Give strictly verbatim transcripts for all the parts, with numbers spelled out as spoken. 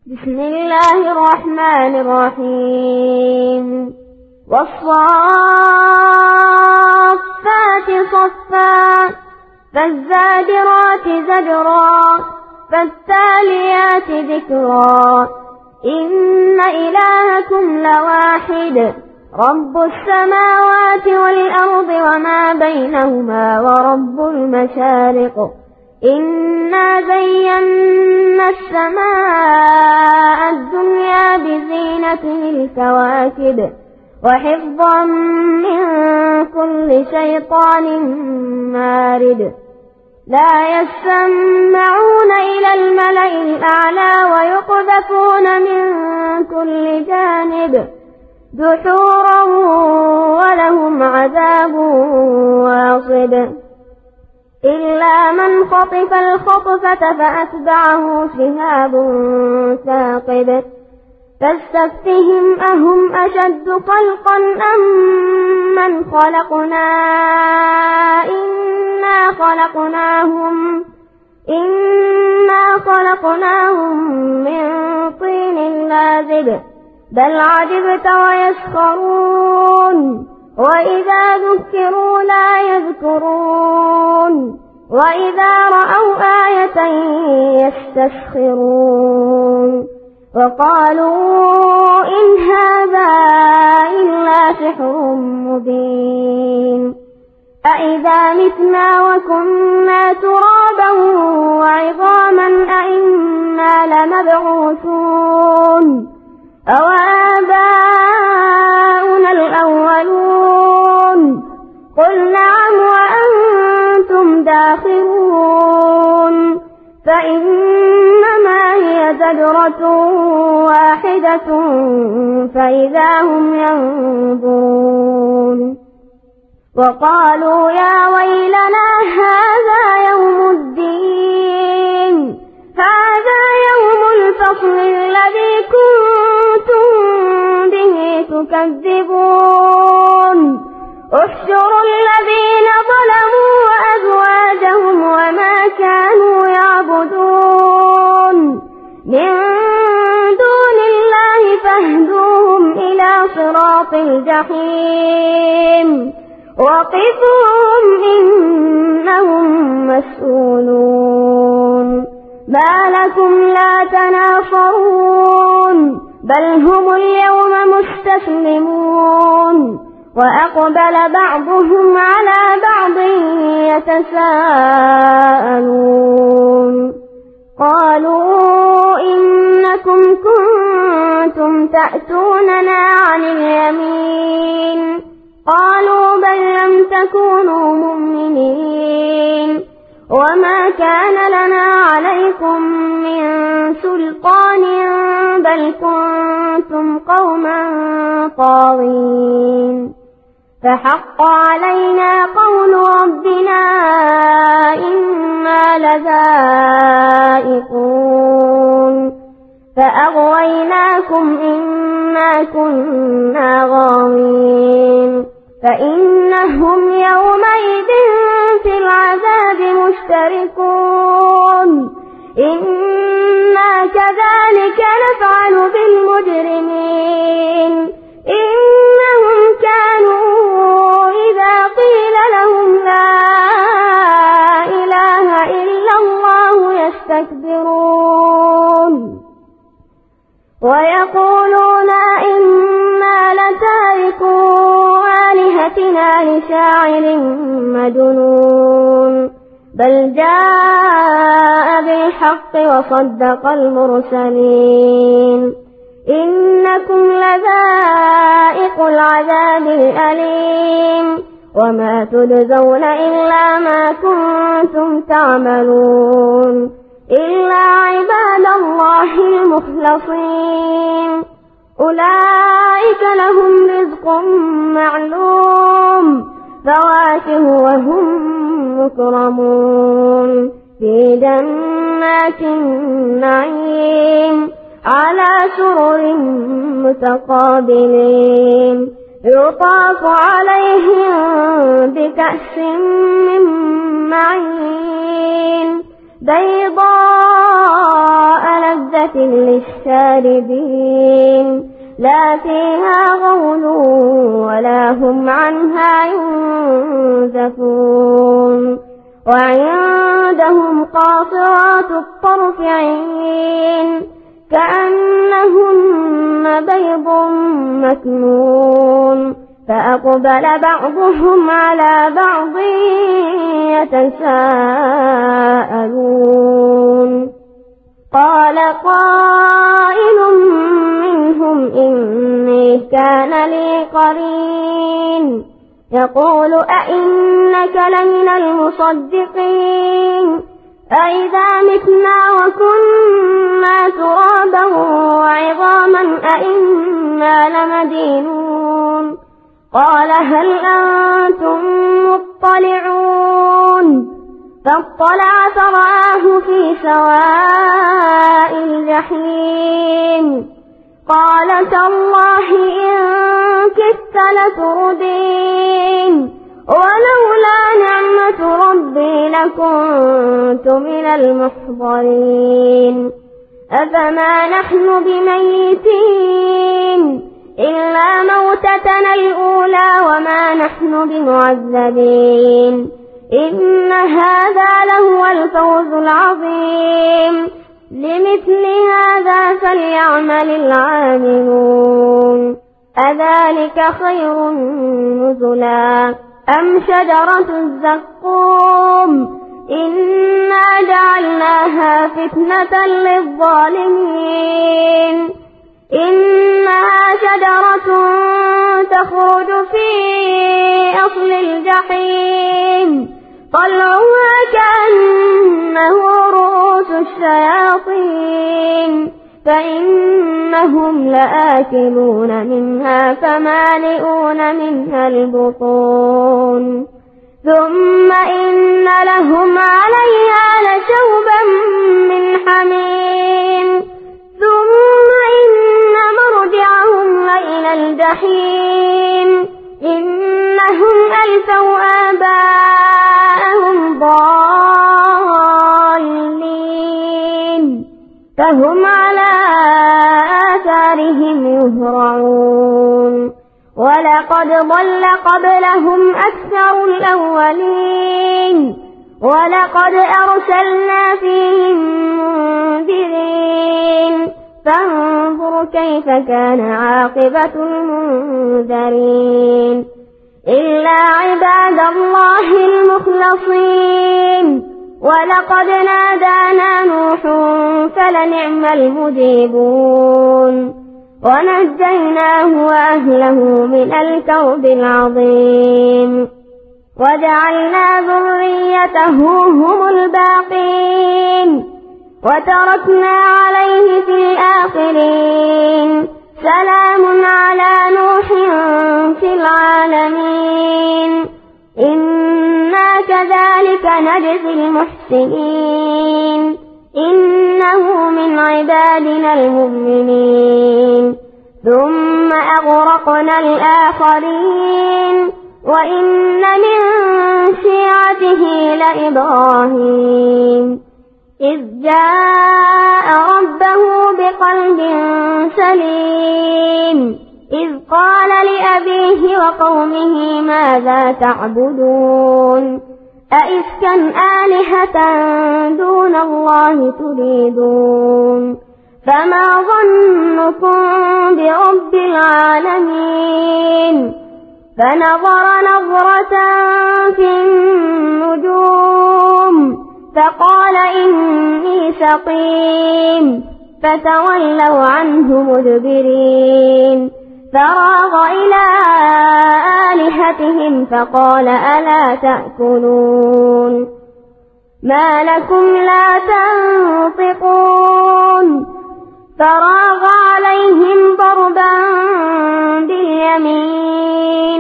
بسم الله الرحمن الرحيم والصافات صفا فالزاجرات زجرا فالتاليات ذكرا إن إلهكم لواحد رب السماوات والأرض وما بينهما ورب المشارق إنا زينا السماء الدنيا بزينة الكواكب وحفظا من كل شيطان مارد لا يسمعون إلى الملأ الأعلى ويقذفون من كل جانب دحورا ولهم عذاب واصب إلا من خطف الخطفة فأتبعه شهاب ثاقب فاستفتهم أهم أشد خلقا أم من خلقنا إنا خلقناهم إنا خلقناهم من طين لازب بل عجبت ويسخرون وإذا ذكروا لا يذكرون وإذا رأوا آية يستسخرون وقالوا إن هذا إلا سحر مبين أإذا متنا وكنا ترابا وعظاما أإنا لمبعوثون أوآباؤنا الأولون قل نعم وأنتم داخرون فإنما هي زجرة واحدة فإذا هم ينظرون وقالوا يا ويلنا هذا يوم الدين هذا يوم الفصل الذي كنتم به تكذبون احشروا الذين ظلموا وأزواجهم وما كانوا يعبدون من دون الله فاهدوهم إلى صراط الجحيم وقفوهم إنهم مسؤولون ما لكم لا تناصرون بل هم اليوم مستسلمون وأقبل بعضهم على بعض يتساءلون قالوا إنكم كنتم تأتوننا عن اليمين قالوا بل لم تكونوا مؤمنين وما كان لنا عليكم من سلطان بل كنتم قوما طاغين فحق علينا قول ربنا إنا لذائقون فأغويناكم إنا كنا غاوين فإنهم يومئذ في العذاب مشتركون إنا كذلك نفعل بالمجرمين إنهم كانوا إذا قيل لهم لا إله إلا الله يستكبرون ويقولون إنا لتاركو آلهتنا لشاعر مجنون بل جاء بالحق وصدق المرسلين إنكم لذائق العذاب الأليم وما تجزون إلا ما كنتم تعملون إلا عباد الله المخلصين أولئك لهم رزق معلوم فواكه وهم مكرمون في جنات النعيم على سرر متقابلين يطاف عليهم بكأس من معين بيضاء لذة لذة للشاربين لا فيها غول ولا هم عنها ينزفون وعندهم قاصرات الطرف عين كأنهن بيض مكنون فأقبل بعضهم على بعض يتساءلون قال قائل منهم إني كان لي قرين يقول أئنك لمن المصدقين أئذا متنا وكنا ترابا وعظاما أئنا لمدينون قال هل أنتم مطلعون فاطلع فرآه في سواء الجحيم قال تالله إن كدت لتردين ولولا نعمة ربي لكنت من المحضرين أفما نحن بميتين إلا موتتنا الأولى وما نحن بمعذبين إن هذا لهو الفوز العظيم لمثل هذا فليعمل العاملون أذلك خير نزلا أم شجرة الزقوم إنا جعلناها فتنة للظالمين إنها شجرة تخرج في أصل الجحيم طلعها كأنه رؤوس الشياطين فإنهم لآكلون منها فمالئون منها البطون ثم إن لهم عليها لشوبا من حميم ثم إن مرجعهم إلى الجحيم إنهم ألفوا آباءهم ضالين فهم على آثارهم يهرعون ولقد ضل قبلهم أكثر الأولين ولقد أرسلنا فيهم منذرين فانظر كيف كان عاقبة المنذرين إلا عباد الله المخلصين ولقد نادانا نوح فلنعم المجيبون ونجيناه وأهله من الكرب العظيم وجعلنا ذريته هم الباقين وتركنا عليه في الآخرين سلام على نوح في العالمين إنا كذلك نجزي المحسنين إنه من عبادنا المؤمنين ثم أغرقنا الآخرين وإن من شيعته لإبراهيم إذ جاء ربه بقلب سليم إذ قال لأبيه وقومه ماذا تعبدون أئفكا آلهة دون الله تريدون فما ظنكم برب العالمين فنظر نظرة في النجوم فقال إني سقيم فتولوا عنه مدبرين فراغ إلى آلهتهم فقال ألا تأكلون ما لكم لا تنطقون فراغ عليهم ضربا باليمين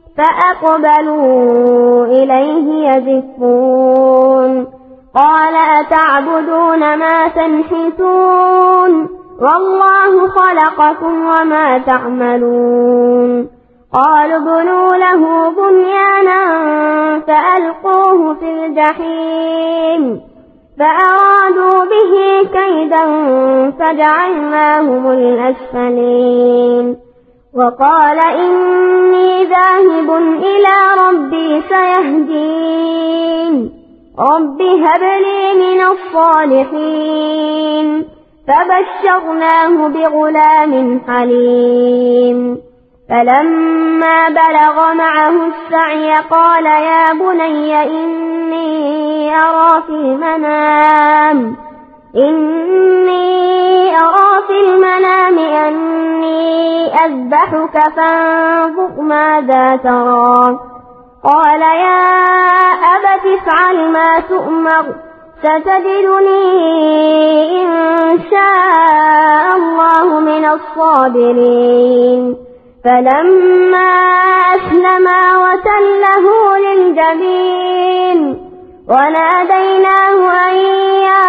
فأقبلوا إليه يزفون قال أتعبدون ما تنحتون والله خلقكم وما تعملون قالوا ابنوا له بنيانا فألقوه في الجحيم فأرادوا به كيدا فجعلناهم الأسفلين وقال إني ذاهب إلى ربي سيهدين رب هب لي من الصالحين فبشرناه بغلام حليم فلما بلغ معه السعي قال يا بني إني أرى في المنام إني أرى في المنام أني أذبحك فانظر ماذا ترى قال يا أبت افعل ما تؤمر ستجدني إن شاء الله من الصابرين فلما أسلما وتله للجبين وناديناه أن يا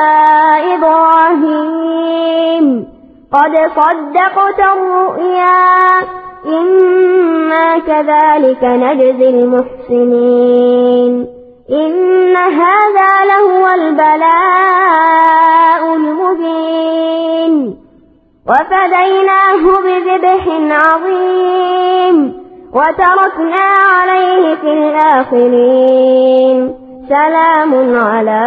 إبراهيم قد صدقت الرؤيا إنا كذلك نجزي المحسنين إن هذا لهو البلاء المبين وفديناه بذبح عظيم وتركنا عليه في الآخرين سلام على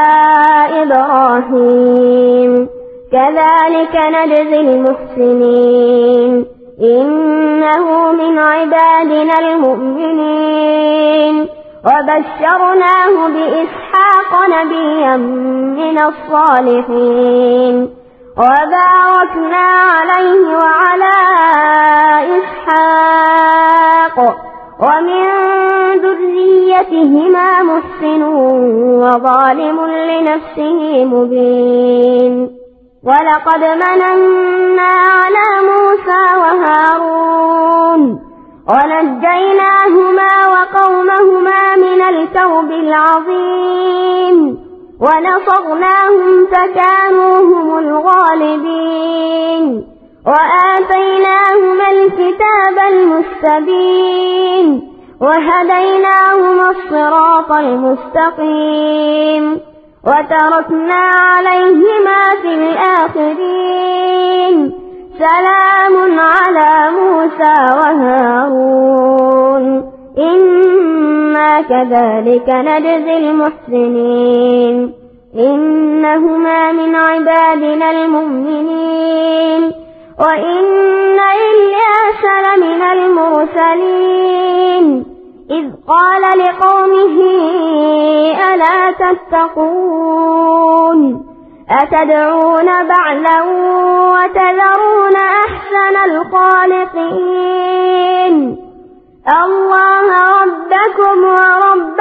إبراهيم كذلك نجزي المحسنين إنه من عبادنا المؤمنين وبشرناه بإسحاق نبيا من الصالحين وباركنا عليه وعلى إسحاق ومن ذريتهما محسن وظالم لنفسه مبين ولقد مننا على موسى وهارون ونجيناهما وقومهما من الكرب العظيم ونصرناهم فكانوا هم الغالبين وآتيناهما الكتاب المستبين وهديناهما الصراط المستقيم وتركنا عليهما في الآخرين سلام على موسى وهارون إنا كذلك نجزي المحسنين إنهما من عبادنا المؤمنين وإن إلياس لمن المرسلين إذ قال لقومه ألا تتقون أتدعون بعلا وتذرون أحسن الخالقين الله ربكم ورب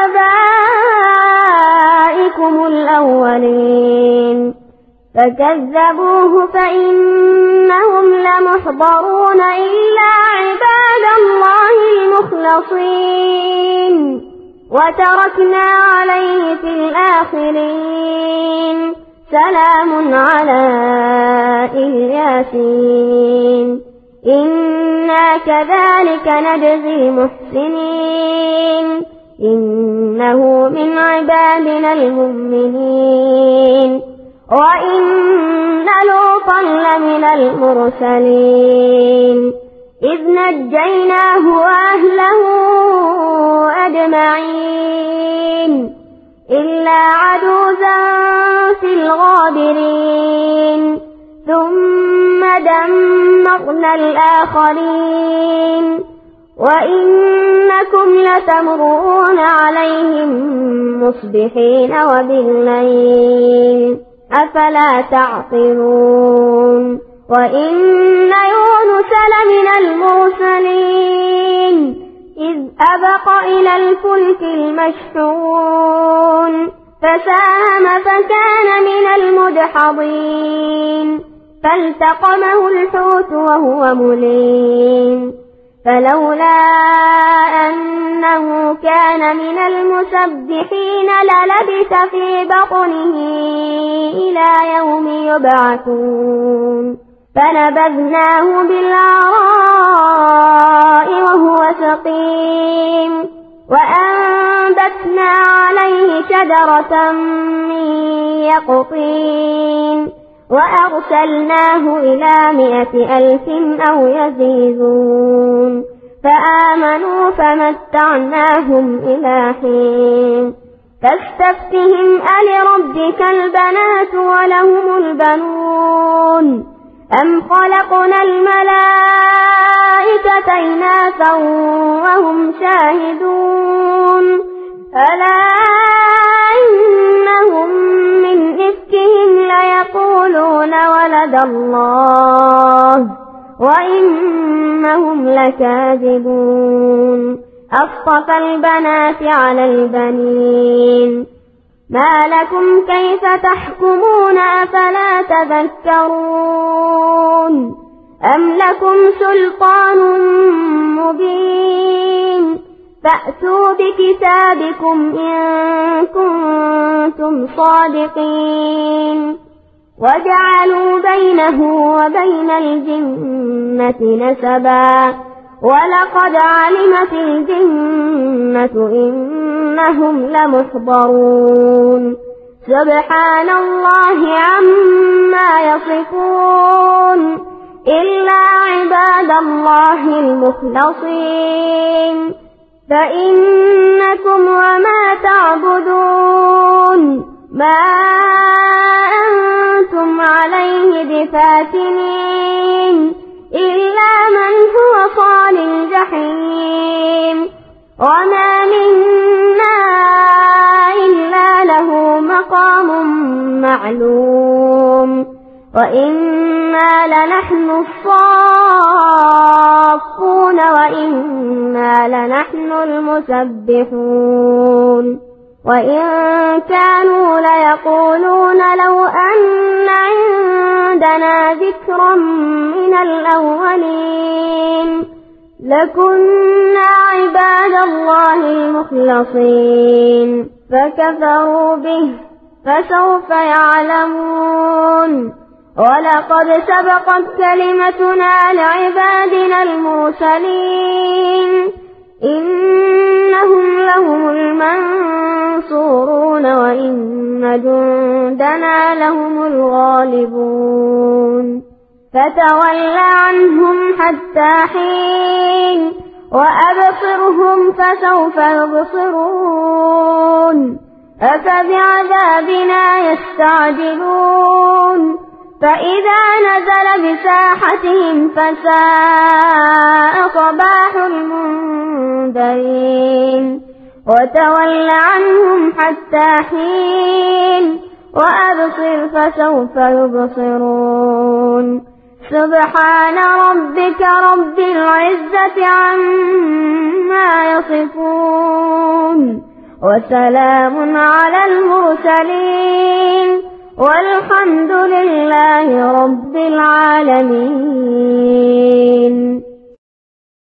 آبائكم الأولين فكذبوه فإنهم لمحضرون إلا عباد الله المخلصين وتركنا عليه في الآخرين سلام على الياسين إنا كذلك نجزي المحسنين إنه من عبادنا المؤمنين وإن لوطا لمن المرسلين إذ نجيناه وأهله أجمعين إلا عجوزا في الغابرين ثم دمرنا الآخرين وإنكم لتمرون عليهم مصبحين وبالليل أفلا تعقلون وإن يونس لمن المرسلين إذ أبق إلى الفلك المشحون فساهم فكان من المدحضين فالتقمه الحوت وهو مليم فلولا أنه كان من المسبحين للبث في بطنه إلى يوم يبعثون فنبذناه بالعراء وهو سقيم وأن وأنبتنا عليه شجرة من يقطين وأرسلناه إلى مائة ألف أو يزيدون فآمنوا فمتعناهم إلى حين فاستفتهم ألربك البنات ولهم البنون أم خلقنا الملائكة إناثا وهم شاهدون ألا إنهم من إفكهم ليقولون ولد الله وإنهم لكاذبون أصطفى البنات على البنين ما لكم كيف تحكمون أفلا تذكرون أم لكم سلطان مبين فأتوا بكتابكم إن كنتم صادقين وجعلوا بينه وبين الجنة نسبا ولقد علمت الجنة إنهم لمحضرون سبحان الله عما يصفون إلا عباد الله المخلصين فإنكم وما تعبدون ما أنتم عليه بفاتنين إلا من هو صال الجحيم وما منا إلا له مقام معلوم وإنا لنحن الصافون وإنا لنحن المسبحون وإن كانوا ليقولون لو أن عندنا ذكرا من الأولين لكنا عباد الله المخلصين فكفروا به فسوف يعلمون ولقد سبقت كلمتنا لعبادنا المرسلين إنهم لهم المنصورون وإن جندنا لهم الغالبون فتول عنهم حتى حين وأبصرهم فسوف يبصرون أفبعذابنا يستعجلون فإذا نزل بساحتهم فساء صباح المنذرين وتول عنهم حتى حين وأبصر فسوف يبصرون سبحان ربك رب العزة عما يصفون وسلام على المرسلين والحمد لله رب العالمين.